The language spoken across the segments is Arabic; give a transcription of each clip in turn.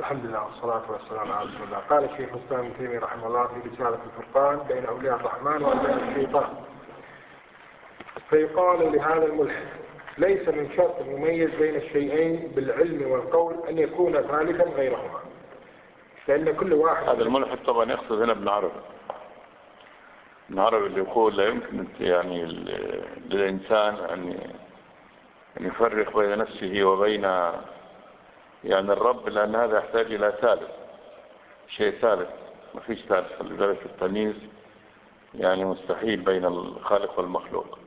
الحمد لله والصلاة والسلام على رسول الله. قال الشيخ الإسلام ابن تيمية رحمه الله في رسالة الفرقان بين أولياء الرحمن وأولياء الشيطان، فيقال لهذا الملحد: ليس من شرط المميز بين الشيئين بالعلم والقول أن يكون ثالثا غيرهما، لأن كل واحد. هذا الملحد طبعا يقصد هنا ابن عربي. ابن عربي اللي يقول لا يمكن يعني للإنسان أن يفرق بين نفسه وبين يعني الرب، لأن هذا يحتاج إلى ثالث، شيء ثالث، ما فيش ثالث. لذلك التمييز يعني مستحيل بين الخالق والمخلوق.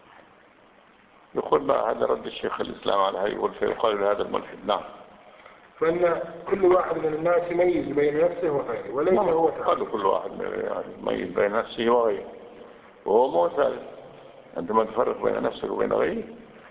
يقول بقى هذا رد الشيخ الإسلام على هذا، يقول فيقال لهذا الملحد: نعم، فإن كل واحد من الناس يميز بين نفسه وغيره وليس هو ثالث. قالوا كل واحد يعني يميز بين نفسه وغيره وهو مو ثالث. أنت ما تفرق بين نفسك وبين غيره،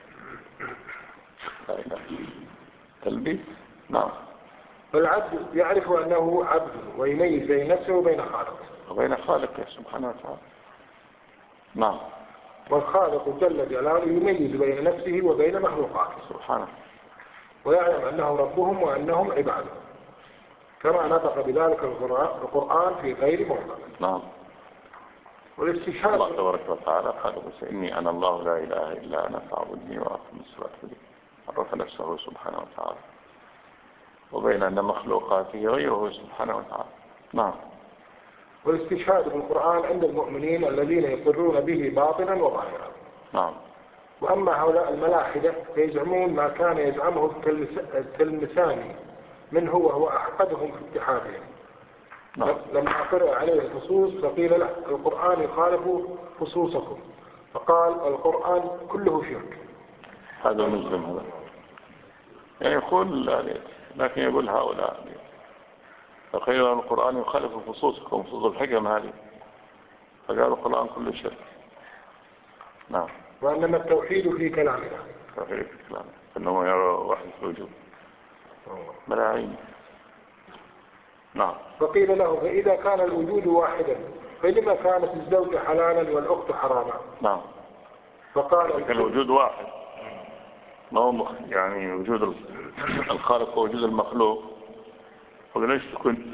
تلبيس. نعم. فالعبد يعرف أنه عبد ويميز بين نفسه وبين خالقه سبحانه وتعالى. نعم. والخالق جل جلاله يميز بين نفسه وبين مخلوقاته سبحانه، ويعلم أنه ربهم وأنهم عباده، كما نطق بذلك القرآن في غير موضع. نعم. والاستشهاد الله تبارك وتعالى قال: إني أنا الله لا إله إلا أنا فاعبدني وأقم الصلاة لي. عرف نفسه سبحانه وتعالى وبين أن مخلوقاته غيره سبحانه وتعالى. نعم. والاستشهاد بالقرآن عند المؤمنين الذين يقرون به باطنا وظاهرا. نعم. وأما هؤلاء الملاحدة فيزعمون ما كان يزعمه التلمساني منه وهو أحقدهم في اتحادهم. نعم. لما قرأ عليه الفصوص فقيل له: القرآن يخالف فصوصكم، فقال: القرآن كله شرك. هذا مسلم، هذا يعني يقول، لكن يقول هؤلاء فقيل القرآن يخالف فصوصكم، فصوص الحكم هذه، فقالوا القرآن كله شرك. نعم. وأنما التوحيد في كلامنا، توحيد في كلامنا، أنه يرى وحدة الوجود ملاعين. نعم. فقيل له: فإذا كان الوجود واحدا فلما كانت الزوجة حلالا والأخت حراما؟ نعم. فقال: كان الوجود واحد، ما هو يعني وجود الخالق ووجود المخلوق، فليش تكون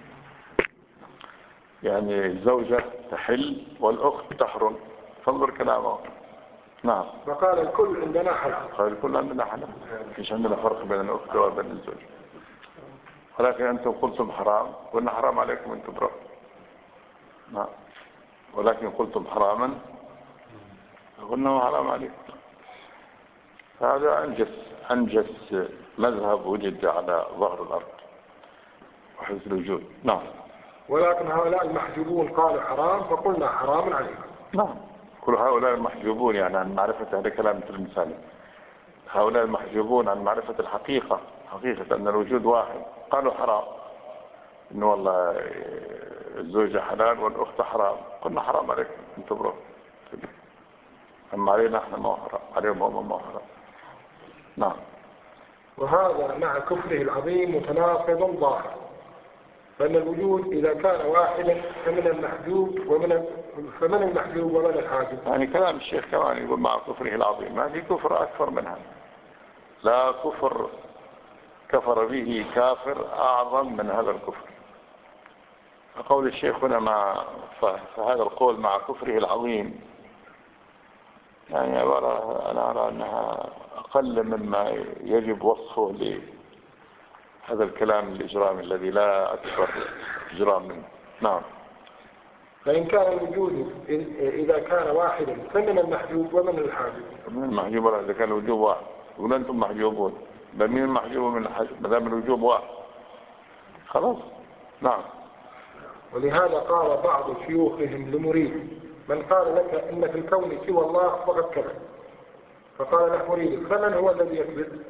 يعني الزوجة تحل والأخت تحرم؟ فانظر كلامه. نعم. فقال: الكل عندنا حلال. قال: الكل عندنا حلال، مش عندنا فرق بين الأخت وبين الزوج، ولكن أنتم قلتم حرام وإن حرام عليكم أن تبرأ. نعم. ولكن قلتم حراما وإنه حرام عليكم. هذا أنجس مذهب وجد على ظهر الأرض وحيث الوجود. نعم. ولكن هؤلاء المحجوبون قالوا حرام فقلنا حرام عليكم. نعم. كل هؤلاء المحجوبون يعني عن معرفة، هذا كلام المثال، هؤلاء المحجوبون عن معرفة الحقيقة، حقيقة أن الوجود واحد، قالوا حرام، إنه والله الزوجة حلال والأخت حرام، قلنا حرام عليكم أن تبرأ، أما علينا احنا ما حرام، عليهم هم ما حرام. نعم. وهذا مع كفره العظيم متناقض ظاهر، فإن الوجود إذا كان واحدا فمن المحجوب ومن الحاجب. يعني كلام الشيخ كمان يقول مع كفره العظيم، ما في كفر أكثر منها، لا كفر كفر به كافر أعظم من هذا الكفر. فقول الشيخ هنا فهذا القول مع كفره العظيم، يعني أنا أرى أنها أقل مما يجب وصفه لهذا الكلام الإجرامي الذي لا أكثر إجرام منه. نعم. فإن كان الوجود إذا كان واحدا فمن المحجوب ومن الحاجب. من المحجوب ولا إذا كان الوجوب واحد، يقول أنتم محجوبون، بل من المحجوب من الحاجب ما دام الوجوب واحد خلاص. نعم. ولهذا قال بعض شيوخهم لمريد: من قال لك إن في الكون سوى الله فقد كذب. فقال له مريد: فمن هو الذي يكذب؟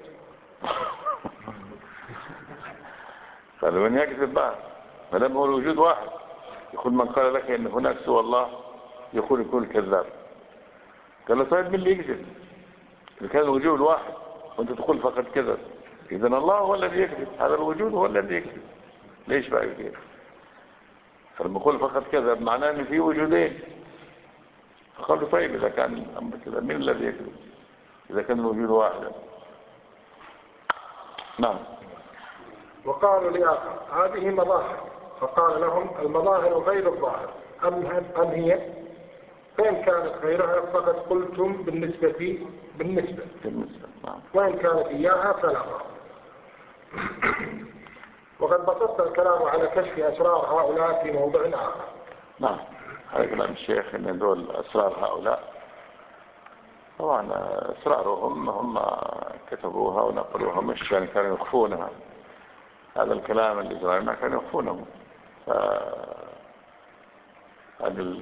قال: من يكذب بقى ما دام هو الوجود واحد؟ يقول: من قال لك إن هناك سوى الله يكون كذاب. قال له: طيب من اللي يكذب؟ إذا كان الوجود واحد وأنت تقول فقد كذب، إذن الله هو الذي يكذب، هذا الوجود هو الذي يكذب، ليش بقى يكذب؟ فلما يقول فقد كذب معناه ان في وجودين. فقال له: طيب اذا كان الامر كذا من الذي يكذب اذا كان الوجود واحدا؟ نعم. وقالوا لآخر هذه مظاهر، فقال لهم المظاهر غير الظاهر أم هي؟ فإن كانت غيرها فقد قلتم بالنسبة وإن كانت إياها فلا ظاهر. وقد بسطت الكلام على كشف أسرار هؤلاء في موضع آخر. نعم، هذا كلام الشيخ إن دول أسرار هؤلاء طبعا أسرارهم هم كتبوها ونقلوها، مش يعني كانوا يخفونها. هذا الكلام اللي جرينا كانوا يخفونه. هذه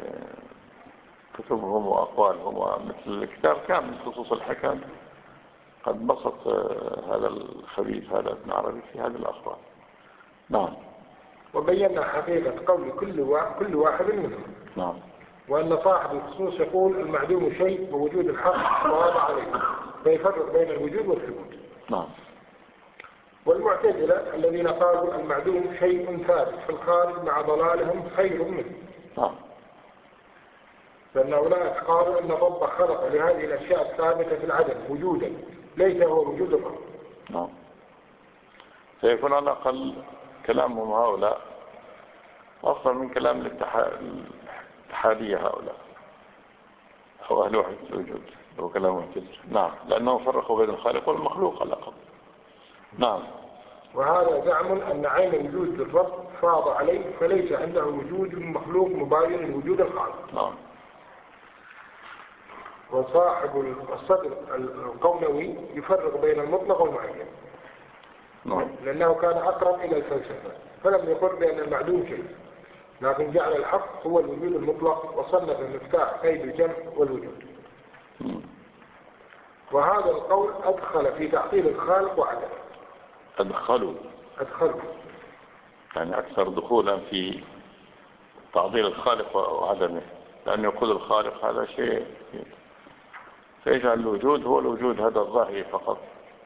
كتبهم وأقوالهم ومثل الكتاب كامل خصوص الحكم قد بسط هذا الخبيث هذا ابن عربي في هذه الأخبار. نعم. وبينا حقيقة قول كل واحد منهم. نعم. وأن صاحب الخصوص يقول المعدوم شيء ووجود الحق واضح عليه، فيفرق بين الوجود والثبوت. نعم. والمعتزلة الذين قالوا المعدوم شيء ثابت في الخارج مع ضلالهم خير منه. نعم. فإن أولئك قالوا أن الرب خلق لهذه الأشياء الثابتة في العدم وجودا ليس هو وجود الرب. نعم. سيكون على الأقل كلامهم هؤلاء أفضل من كلام الاتحادية هؤلاء أو أهل وحدة الوجود، هو كلام معتزلة. نعم، لأنهم فرقوا بين الخالق والمخلوق على الأقل. نعم. وهذا زعم أن عين وجود الرب فاض عليه فليس عنده وجود مخلوق مباين لوجود الخالق. نعم. وصاحب الصدر القونوي يفرق بين المطلق والمعين. نعم. لأنه كان أقرب إلى الفلسفة، فلم يقر بأن المعدوم شيء، لكن جعل الحق هو الوجود المطلق، وصنف المفتاح قيد الجمع والوجود. وهذا القول أدخل في تعطيل الخالق وعدمه. أدخلوا يعني أكثر دخولا في تعطيل الخالق وعدمه، لأن يقول الخالق هذا شيء فيجعل الوجود هو الوجود هذا الظاهري فقط،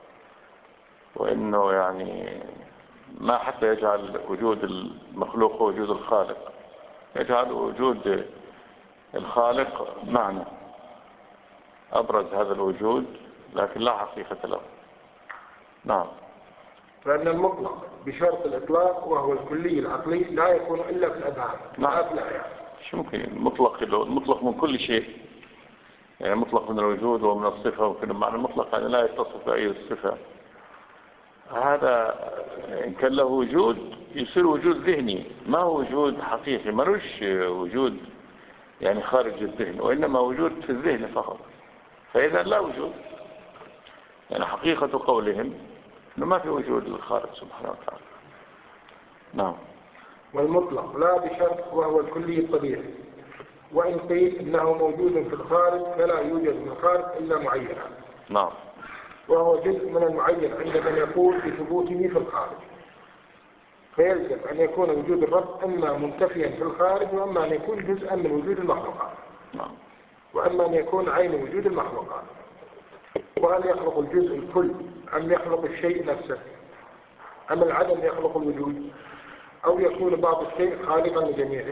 وإنه يعني ما حتى يجعل وجود المخلوق هو وجود الخالق، يجعل وجود الخالق معنى أبرز هذا الوجود لكن لا حقيقة له. نعم. فإن المطلق بشرط الإطلاق وهو الكلي العقلي لا يكون إلا في الأذهان. نعم. شو ممكن المطلق من كل شيء، يعني مطلق من الوجود ومن الصفة، وكل معنى مطلق يعني لا يتصف بأي الصفة. هذا إن كان له وجود يصير وجود ذهني، ما هو وجود حقيقي، ملوش وجود يعني خارج الذهن، وإنما وجود في الذهن فقط. فإذا لا وجود، يعني حقيقة قولهم إنه ما في وجود للخالق سبحانه وتعالى. نعم. والمطلق لا بشرط وهو الكلي الطبيعي، وإن قيل إنه موجود في الخارج فلا يوجد في الخارج إلا معينا. نعم. وهو جزء من المعين عند من يقول بثبوته في الخارج، فيلزم أن يكون وجود الرب أما منتفيا في الخارج، وأما أن يكون جزءا من وجود المخلوقات، وأما أن يكون عين وجود المخلوقات. وهل يخلق الجزء الكل أم يخلق الشيء نفسه، أم العدم يخلق الوجود، أو يكون بعض الشيء خالقا لجميعه؟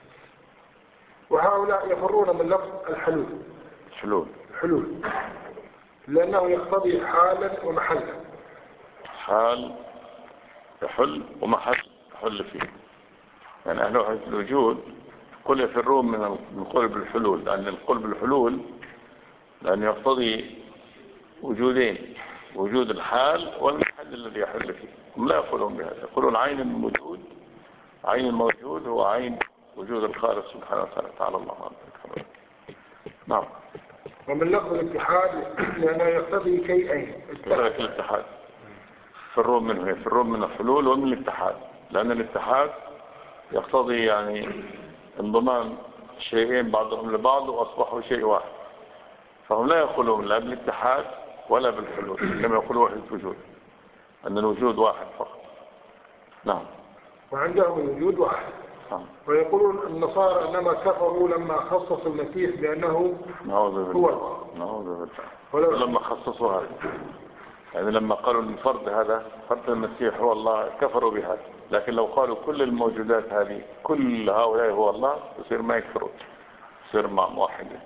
وهؤلاء يفرون من لفظ الحلول لأنه يقتضي حالا ومحلا. حال يحل ومحل يحل فيه، يعني أهل وحدة الوجود كل يفرون من القول بالحلول، لأن القول بالحلول لأن يقتضي وجودين، وجود الحال والمحل الذي يحل فيه. هم لا يقولون بهذا، يقولون عين الموجود، عين الموجود هو عين وجود الخالق سبحانه وتعالى، تعالى الله عنه. نعم. ومن لفظ الاتحاد لأنه يقتضي شيئين. الاتحاد يفرون من الحلول ومن الاتحاد، لأن الاتحاد يقتضي يعني انضمام شيئين بعضهم لبعض وأصبحوا شيء واحد، فهم لا يقولون لا بالاتحاد ولا بالحلول، إنما يقولوا وحدة وجود، أن الوجود واحد فقط. نعم. وعندهم الوجود واحد. ويقولون النصارى إنما كفروا لما خصصوا المسيح بأنه هو الله. نعوذ بالله. لما خصصوا هذا، يعني لما قالوا ان فرد المسيح هو الله كفروا بهذا، لكن لو قالوا كل الموجودات هذه كل هؤلاء هو الله يصير ما يكفرون، يصير مع موحدين.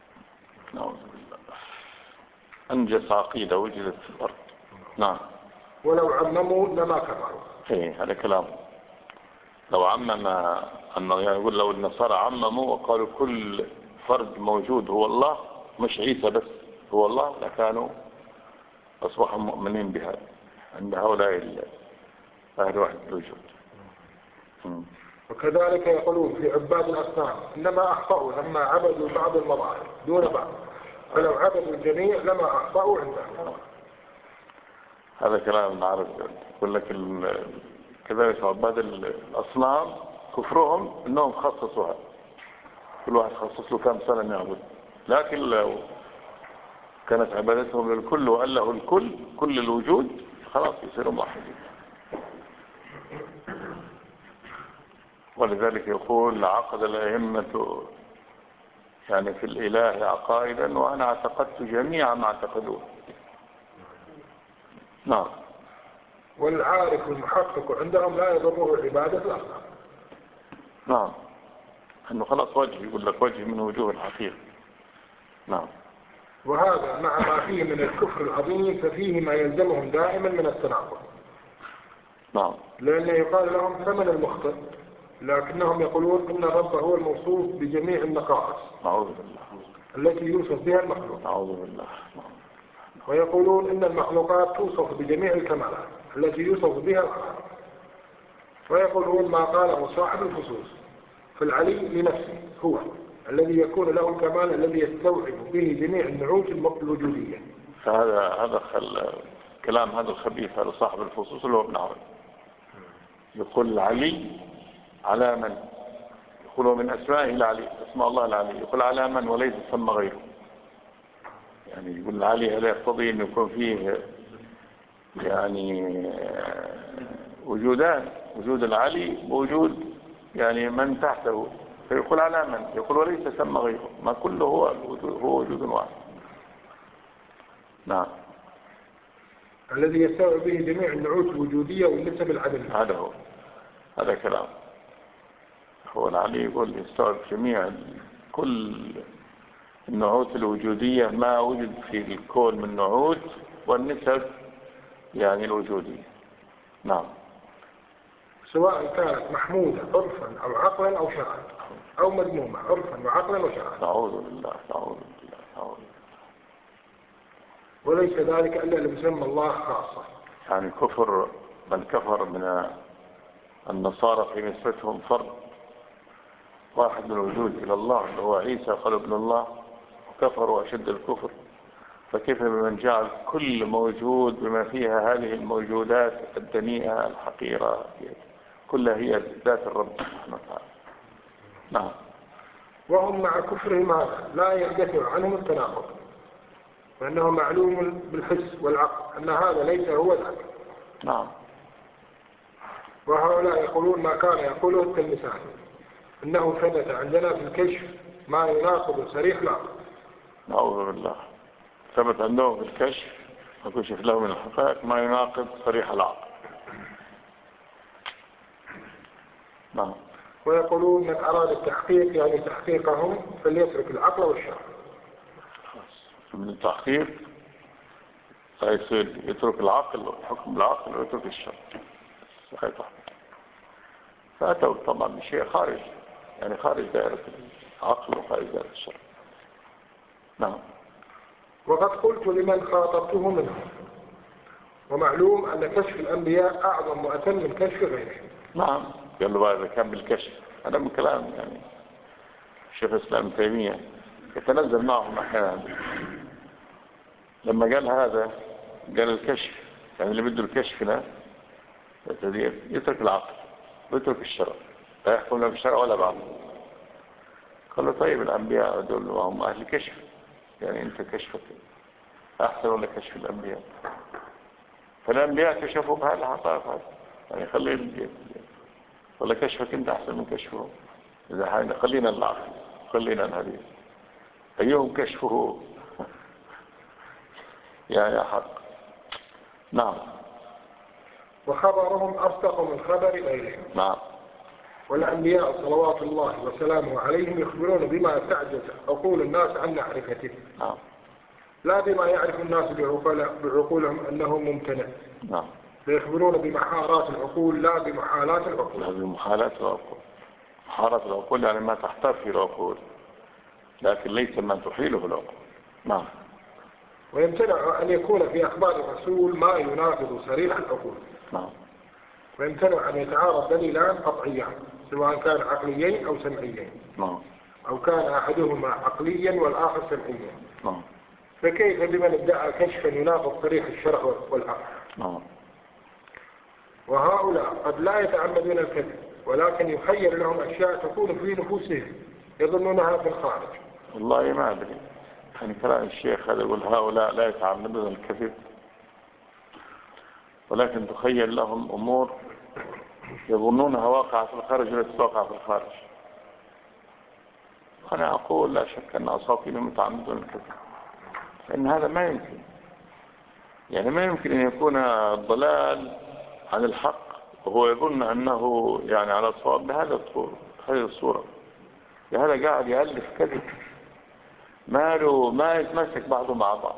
نعوذ بالله. أنجس عقيدة وجدت في الأرض. نعم. ولو عمموا لما كفروا. ايه هذا كلام. لو عمم أنه يعني يقول لو النصارى عمموا وقالوا كل فرد موجود هو الله مش عيسى بس هو الله لكانوا أصبحوا مؤمنين بهذا عند هؤلاء أهل وحدة الوجود. وكذلك يقولون في عباد الأصنام إنما أخطأوا لما عبدوا بعض المظاهر دون بعض، فلو عبدوا الجميع لما أخطأوا عندهم. هذا كلام نعرف. يقول لك كذلك عباد الأصنام كفرهم إنهم خصصوها، كل واحد خصص له كم سنة يعبد، لكن لو كانت عبادتهم للكل وقال له الكل كل الوجود خلاص يصيروا موحدين. ولذلك يقول عقد الأئمة يعني في الإله عقائدا وأنا اعتقدت جميع ما اعتقدوه. نعم. والعارف المحقق عندهم لا يضره عبادة الأصنام. نعم، أنه خلاص وجه، يقول لك وجه من وجوه الحقيقة. نعم. وهذا مع ما فيه من الكفر العظيم ففيه ما يلزمهم دائما من التناقض. نعم. لأنه يقال لهم ثمن المخطئ، لكنهم يقولون إن الرب هو الموصوف بجميع النقائص نعوذ بالله التي يوصف بها المخلوق. نعوذ بالله. ويقولون إن المخلوقات توصف بجميع الكمالات التي يوصف بها الخالق. ويقولون ما قاله صاحب الفصوص فالعلي لنفسه هو الذي يكون له الكمال الذي يستوعب به جميع النعوت الوجودية. فهذا كلام هذا الخبيث هذا صاحب الفصوص اللي هو ابن عربي يقول العلي على من، يقول من أسمائه العلي، اسماء الله العلي، يقول على من وليس ثم غيره. يعني يقول العلي هذا يقتضي أن يكون فيه يعني وجودان، وجود العلي ووجود يعني من تحته، فيقول على من، يقول وليس ثم غيره، ما كله هو وجود واحد. نعم. الذي يستوعب به جميع النعوت الوجودية والنسب العدمية. هذا كلام. هو العلي يقول يستوعب جميع كل النعوت الوجودية ما وجد في الكون من نعوت والنسب يعني الوجودية. نعم. سواء كانت محمودة عرفا أو عقلا أو شرعا أو مذمومة عرفا وعقلا وشرعا. نعوذ بالله نعوذ بالله نعوذ بالله. وليس ذلك إلا لمسمى الله خاصة. يعني كفر من كفر من النصارى في نسبتهم فرد واحد من الوجود إلى الله اللي هو عيسى قال ابن الله، وكفروا أشد الكفر، فكيف بمن جعل كل موجود بما فيها هذه الموجودات الدنيئة الحقيرة كلها هي ذات الرب سبحانه وتعالى. نعم. وهم مع كفرهم هذا لا يندفع عنهم التناقض، فإنه معلوم بالحس والعقل أن هذا ليس هو ذاك. نعم. وهؤلاء يقولون ما كان يقوله التلمسان، إنه ثبت عندنا في الكشف ما يناقض صريح العقل. نعوذ بالله. ثبت عندهم في الكشف وكشف له من الحقائق ما يناقض صريح العقل. نعم. ويقولون من أراد التحقيق يعني تحقيقهم فليترك العقل والشرع. من التحقيق سيصير يترك العقل وحكم العقل ويترك الشرع. فأتوا طبعا بشيء خارج يعني خارج دائرة العقل وخارج دائرة الشرع. نعم. وقد قلت لمن خاطبته منهم ومعلوم أن كشف الأنبياء أعظم وأتم من كشف غيرهم. نعم. قال له هذا كان بالكشف، هذا من كلام يعني الشيخ الإسلام ابن تيمية يتنزل معهم أحيانا. لما قال هذا قال الكشف يعني اللي بده الكشف لا يترك العقل ويترك الشرع، لا يحكم لا بالشرع ولا بعض. قال له طيب الأنبياء دول هم أهل كشف، يعني أنت كشفك أحسن ولا كشف الأنبياء؟ فالأنبياء كشفوا بهذه الحقائق يعني ولا كشفك أنت أحسن من كشفه؟ إذا خلينا العقل خلينا الحديث أيهم كشفه يعني حق. نعم. وخبرهم أصدق من خبر غيرهم. نعم. والأنبياء صلوات الله وسلامه عليهم يخبرون بما تعجز عقول الناس عن معرفته. نعم. لا بما يعرف الناس بعقولهم أنه ممتنع. نعم. فيخبرون بمحارات العقول لا بمحالات العقول. لا بمحالات العقول. محارات العقول يعني ما تحتاج في العقول، لكن ليس ما تحيله العقول. نعم. ويمتنع أن يكون في أخبار الرسول ما يناقض صريح العقول. نعم. ويمتنع أن يتعارض دليلان قطعيان سواء كان عقليين أو سمعيين. نعم. أو كان أحدهما عقليا والآخر سمعيا. نعم. فكيف بمن ادعى كشفا يناقض صريح الشرع والعقل؟ نعم. وهؤلاء قد لا يتعمدون الكذب، ولكن يخير لهم أشياء تكون في نفوسهم يظنونها في الخارج. والله ما أدري، يعني كلام الشيخ هذا يقول هؤلاء لا يتعمدون الكذب، ولكن تخيل لهم أمور يظنونها واقعة في الخارج ولا تواقع في الخارج. أنا أقول لا شك أن أساطينهم يتعمدون الكذب، فإن هذا ما يمكن. يعني ما يمكن أن يكون الضلال عن الحق وهو يظن أنه يعني على صواب بهذه الصورة. لهذا قاعد يألف كذب ما يتمسك بعضه مع بعض،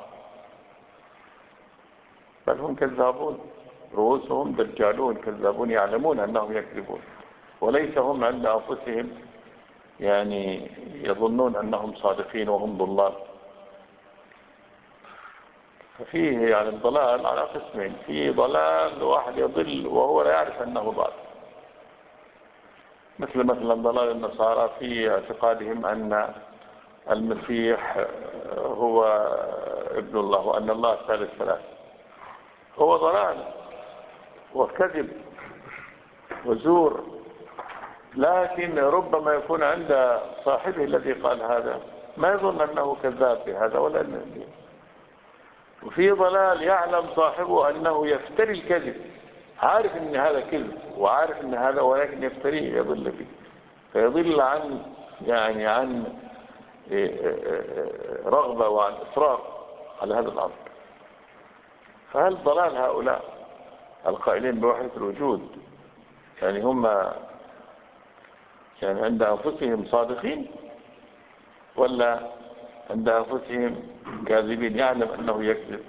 بل هم كذابون، رؤوسهم دجالون كذابون يعلمون أنهم يكذبون، وليس هم عند أنفسهم يعني يظنون أنهم صادقين وهم ضلال. ففيه يعني الضلال على قسمين، في ضلال واحد يضل وهو لا يعرف أنه ضال، مثلا ضلال النصارى في اعتقادهم أن المسيح هو ابن الله وأن الله ثالث ثلاث. هو ضلال وكذب وزور، لكن ربما يكون عند صاحبه الذي قال هذا ما يظن أنه كذاب بهذا ولا أنه. وفي ضلال يعلم صاحبه أنه يفتري الكذب، عارف أن هذا كذب وعارف أن هذا، ولكن يفتريه يضل به، فيضل عن رغبة وعن إصرار على هذا الأمر. فهل ضلال هؤلاء القائلين بوحدة الوجود يعني هم يعني عند أنفسهم صادقين ولا عند أنفسهم كاذبين يعلم أنه يكذب؟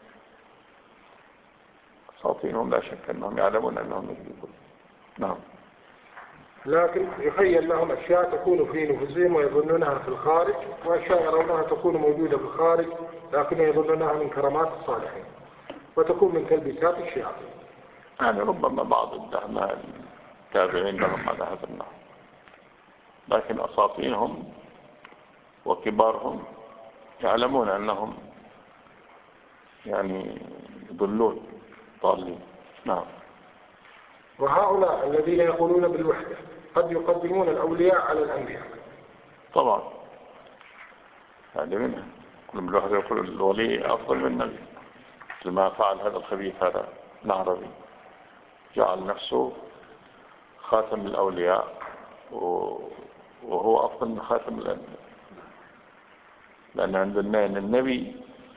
صادقين لا شك أنهم يعلمون أنهم يكذبون. نعم. لكن يخيل لهم أشياء تكون في نفوسهم ويظنونها في الخارج، وأشياء يرونها تكون موجودة في الخارج لكن يظنونها من كرامات الصالحين وتكون من تلبيسات الشياطين. يعني ربما بعض الدهماء التابعين لهم على هذا النحو، لكن أساطينهم وكبارهم يعلمون أنهم يعني يضلون ضالين. نعم. وهؤلاء الذين يقولون بالوحدة قد يقدمون الأولياء على الأنبياء. طبعا هذا منها، كل بالوحدة يقول الولي أفضل من النبي، لما فعل هذا الخبيث هذا العربي، جعل نفسه خاتم الأولياء وهو أفضل من خاتم الأنبياء، لأن عندنا النبي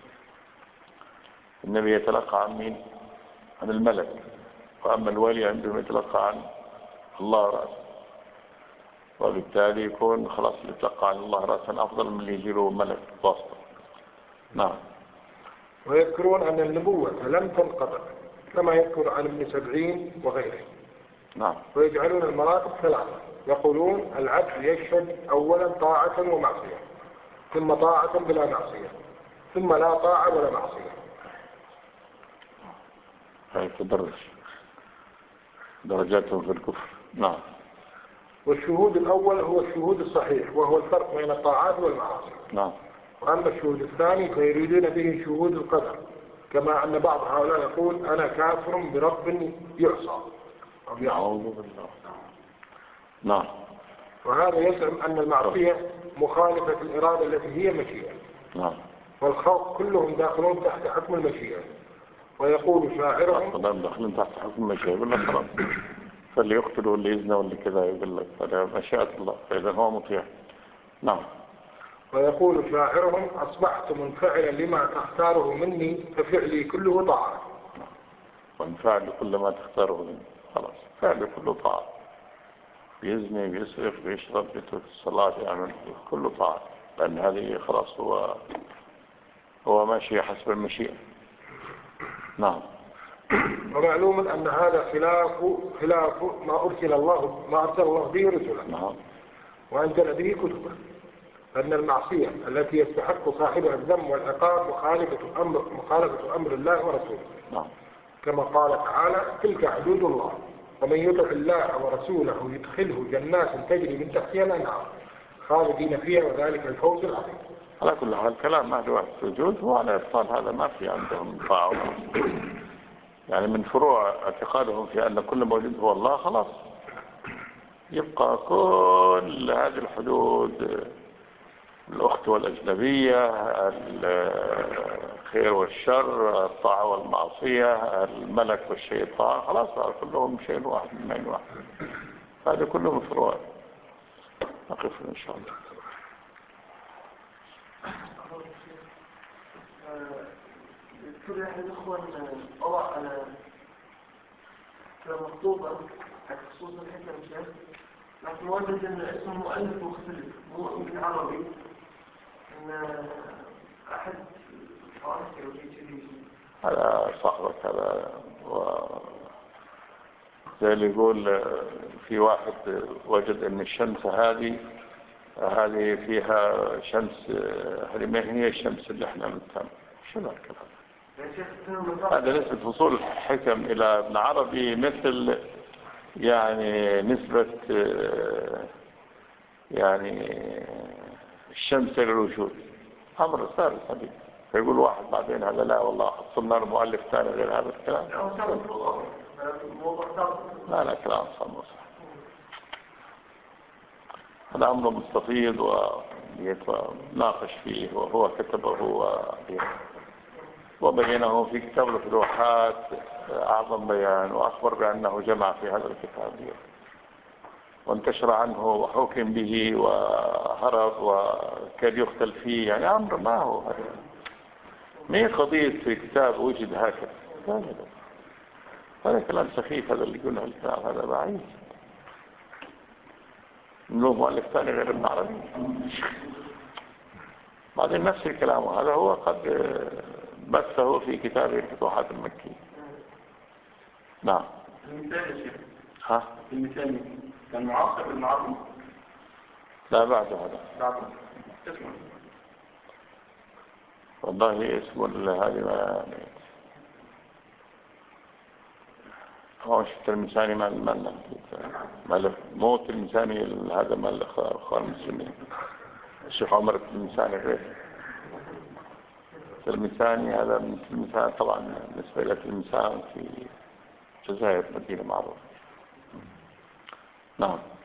يتلقى عن مين؟ عن الملك، وأما الولي عندهم يتلقى عن الله رأسا، وبالتالي يكون خلاص يتلقى عن الله رأسا أفضل من اللي يجيله ملك واسطة. نعم. ويذكرون أن النبوة لم تنقطع كما يذكر عن ابن سبعين وغيره. نعم. ويجعلون المراتب ثلاثة، يقولون العبد يشهد أولا طاعة ومعصية، ثم طاعة بلا معصية، ثم لا طاعة ولا معصية. هاي تدرج درجاتهم في الكفر. نعم. والشهود الأول هو الشهود الصحيح وهو الفرق بين الطاعات والمعاصي. نعم. وأما الشهود الثاني فيريدون به شهود القدر، كما أن بعض هؤلاء يقول أنا كافر برب يعصى أو يعصى. نعم. وهذا يزعم أن المعصية مخالفة الإرادة التي هي مشيئة. نعم. والخلق كلهم داخلون تحت حكم المشيئة. ويقول شاعرهم داخلين تحت حكم المشيئة، يقول لك خلاص فاللي يقتل واللي يزنى واللي كذا، يقول لك هذا مشيئة الله فإذا هو مطيع. نعم. ويقول شاعرهم أصبحت منفعلا لما تختاره مني ففعلي كله طاعة. وانفعل كل ما تختاره مني، خلاص فعل كله طاعة، بيزني بيسرق بيشرب بيترك الصلاة يعمل كله طاعة، لأن هذه خلاص هو ماشي حسب المشيئة. نعم. ومعلوم أن هذا خلاف ما أرسل الله به رسله وأنزل به كتبه، أن المعصية التي يستحق صاحبها الذم والعقاب مخالفة أمر الله ورسوله، كما قال تعالى: تلك حدود الله ومن يطع الله ورسوله يدخله جنات تجري من تحتها الأنهار خالدين فيها وذلك الفوز العظيم. على كل حال كلام أهل السجود هو على إبطال هذا، ما في عندهم طاعة، يعني من فروع اعتقادهم في أن كل موجود هو الله، خلاص يبقى كل هذه الحدود، الأخت والأجنبية، الخير والشر، الطاعة والمعصية، الملك والشيطان، خلاص كلهم شيء واحد من عين واحد. هذا كله من فروع. نقف إن شاء الله. كل أحد الأخوة وضع على مخطوطة خصوص الحكم الشيخ، لكن وجد أن اسم المؤلف مختلف، مو بالعربي، أن أحد فارسي وجيتي هذا صاحبك هذا، زي اللي يقول في واحد وجد أن الشمس هذه فيها شمس، هذه ما هي الشمس اللي احنا نتهم. شنو الكلام هذا؟ نسبة وصول الحكم إلى ابن عربي مثل يعني نسبة يعني الشمس إلى الوجود، أمر ثابت حبيبي. فيقول واحد بعدين هذا لا والله حصلنا له مؤلف ثاني غير هذا الكلام. لا كلام صح. هذا أمر مستفيض ويتناقش فيه، وهو كتبه وبينه في كتاب الفتوحات أعظم بيان، وأخبر بأنه جمع في هذا الكتاب وانتشر عنه وحكم به وهرب وكاد يقتل فيه، يعني أمر ما هو ما هي قضية في كتاب وجد هكذا. هذا كلام سخيف، هذا اللي يقول الكلام هذا بعيد. له مؤلف ثاني غير ابن عربي. بعدين نفس الكلام، وهذا هو قد بثه في كتابه الفتوحات المكية. نعم. المثال كان معاصر ابن عربي؟ لا بعده هذا. والله اسم هذه ما هوش التلمساني ما موت التلمساني هذا ما الأخوان المسلمين. الشيخ عمر التلمساني غير التلمساني، هذا من التلمسان طبعا بالنسبة إلى التلمسان في الجزائر مدينة معروفة. نعم.